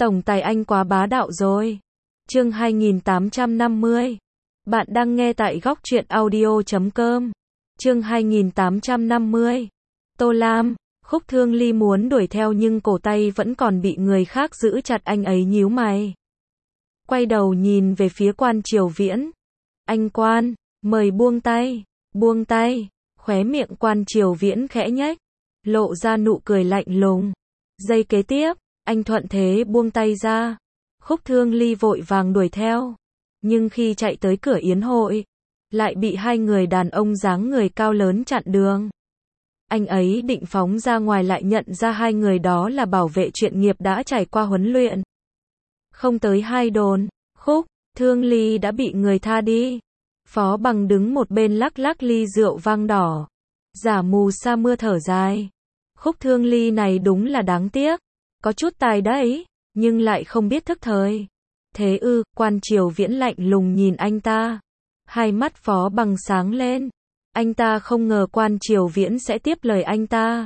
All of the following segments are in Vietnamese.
Tổng tài anh quá bá đạo rồi. Chương 2850. Bạn đang nghe tại góc truyện audio.com. Chương 2850. Tô Lam, Khúc Thương Ly muốn đuổi theo nhưng cổ tay vẫn còn bị người khác giữ chặt, anh ấy nhíu mày. Quay đầu nhìn về phía Quan Triều Viễn. Anh Quan, mời buông tay, buông tay. Khóe miệng Quan Triều Viễn khẽ nhếch, lộ ra nụ cười lạnh lùng. Giây kế tiếp, anh thuận thế buông tay ra. Khúc Thương Ly vội vàng đuổi theo. Nhưng khi chạy tới cửa yến hội, lại bị hai người đàn ông dáng người cao lớn chặn đường. Anh ấy định phóng ra ngoài lại nhận ra hai người đó là bảo vệ chuyên nghiệp đã trải qua huấn luyện. Không tới hai đồn, Khúc Thương Ly đã bị người tha đi. Phó Bằng đứng một bên lắc lắc ly rượu vang đỏ. Giả mù sa mưa thở dài. Khúc Thương Ly này đúng là đáng tiếc. Có chút tài đấy, nhưng lại không biết thức thời. Thế ư? Quan Triều Viễn lạnh lùng nhìn anh ta. Hai mắt Phó Bằng sáng lên. Anh ta không ngờ Quan Triều Viễn sẽ tiếp lời anh ta.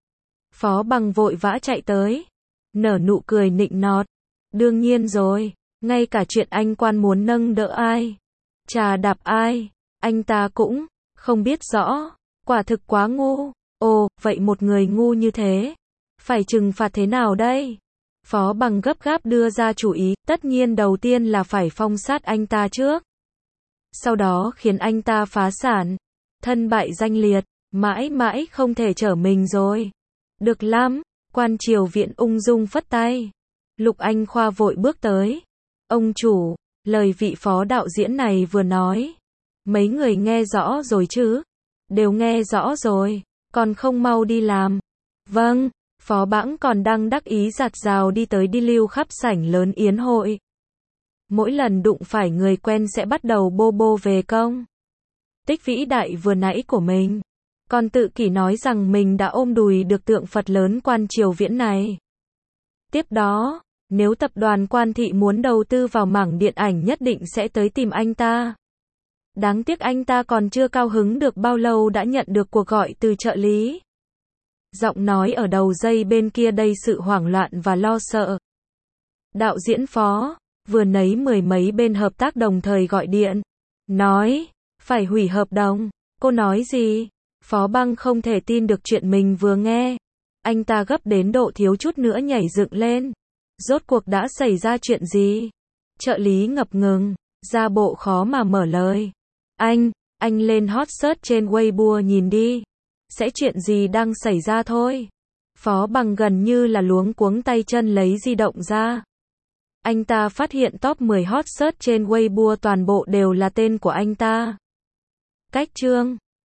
Phó Bằng vội vã chạy tới, nở nụ cười nịnh nọt. Đương nhiên rồi, ngay cả chuyện anh Quan muốn nâng đỡ ai, trà đạp ai, anh ta cũng không biết rõ. Quả thực quá ngu. Ồ, vậy một người ngu như thế, phải trừng phạt thế nào đây? Phó Bằng gấp gáp đưa ra chủ ý, tất nhiên đầu tiên là phải phong sát anh ta trước. Sau đó khiến anh ta phá sản, thân bại danh liệt, mãi mãi không thể trở mình rồi. Được lắm, Quan Triều Viễn ung dung phất tay. Lục Anh Khoa vội bước tới. Ông chủ, lời vị phó đạo diễn này vừa nói, mấy người nghe rõ rồi chứ? Đều nghe rõ rồi, còn không mau đi làm. Vâng. Phó Bãng còn đang đắc ý giặt rào đi tới đi lưu khắp sảnh lớn yến hội. Mỗi lần đụng phải người quen sẽ bắt đầu bô bô về công tích vĩ đại vừa nãy của mình. Còn tự kỷ nói rằng mình đã ôm đùi được tượng Phật lớn Quan Triều Viễn này. Tiếp đó, nếu tập đoàn Quan Thị muốn đầu tư vào mảng điện ảnh nhất định sẽ tới tìm anh ta. Đáng tiếc anh ta còn chưa cao hứng được bao lâu đã nhận được cuộc gọi từ trợ lý. Giọng nói ở đầu dây bên kia đầy sự hoảng loạn và lo sợ. Đạo diễn Phó, vừa nãy mười mấy bên hợp tác đồng thời gọi điện. Nói, phải hủy hợp đồng. Cô nói gì? Phó Băng không thể tin được chuyện mình vừa nghe. Anh ta gấp đến độ thiếu chút nữa nhảy dựng lên. Rốt cuộc đã xảy ra chuyện gì? Trợ lý ngập ngừng, ra bộ khó mà mở lời. Anh lên hot search trên Weibo nhìn đi. Sẽ chuyện gì đang xảy ra thôi. Phó Bằng gần như là luống cuống tay chân lấy di động ra. Anh ta phát hiện top 10 hot search trên Weibo toàn bộ đều là tên của anh ta. Cách chương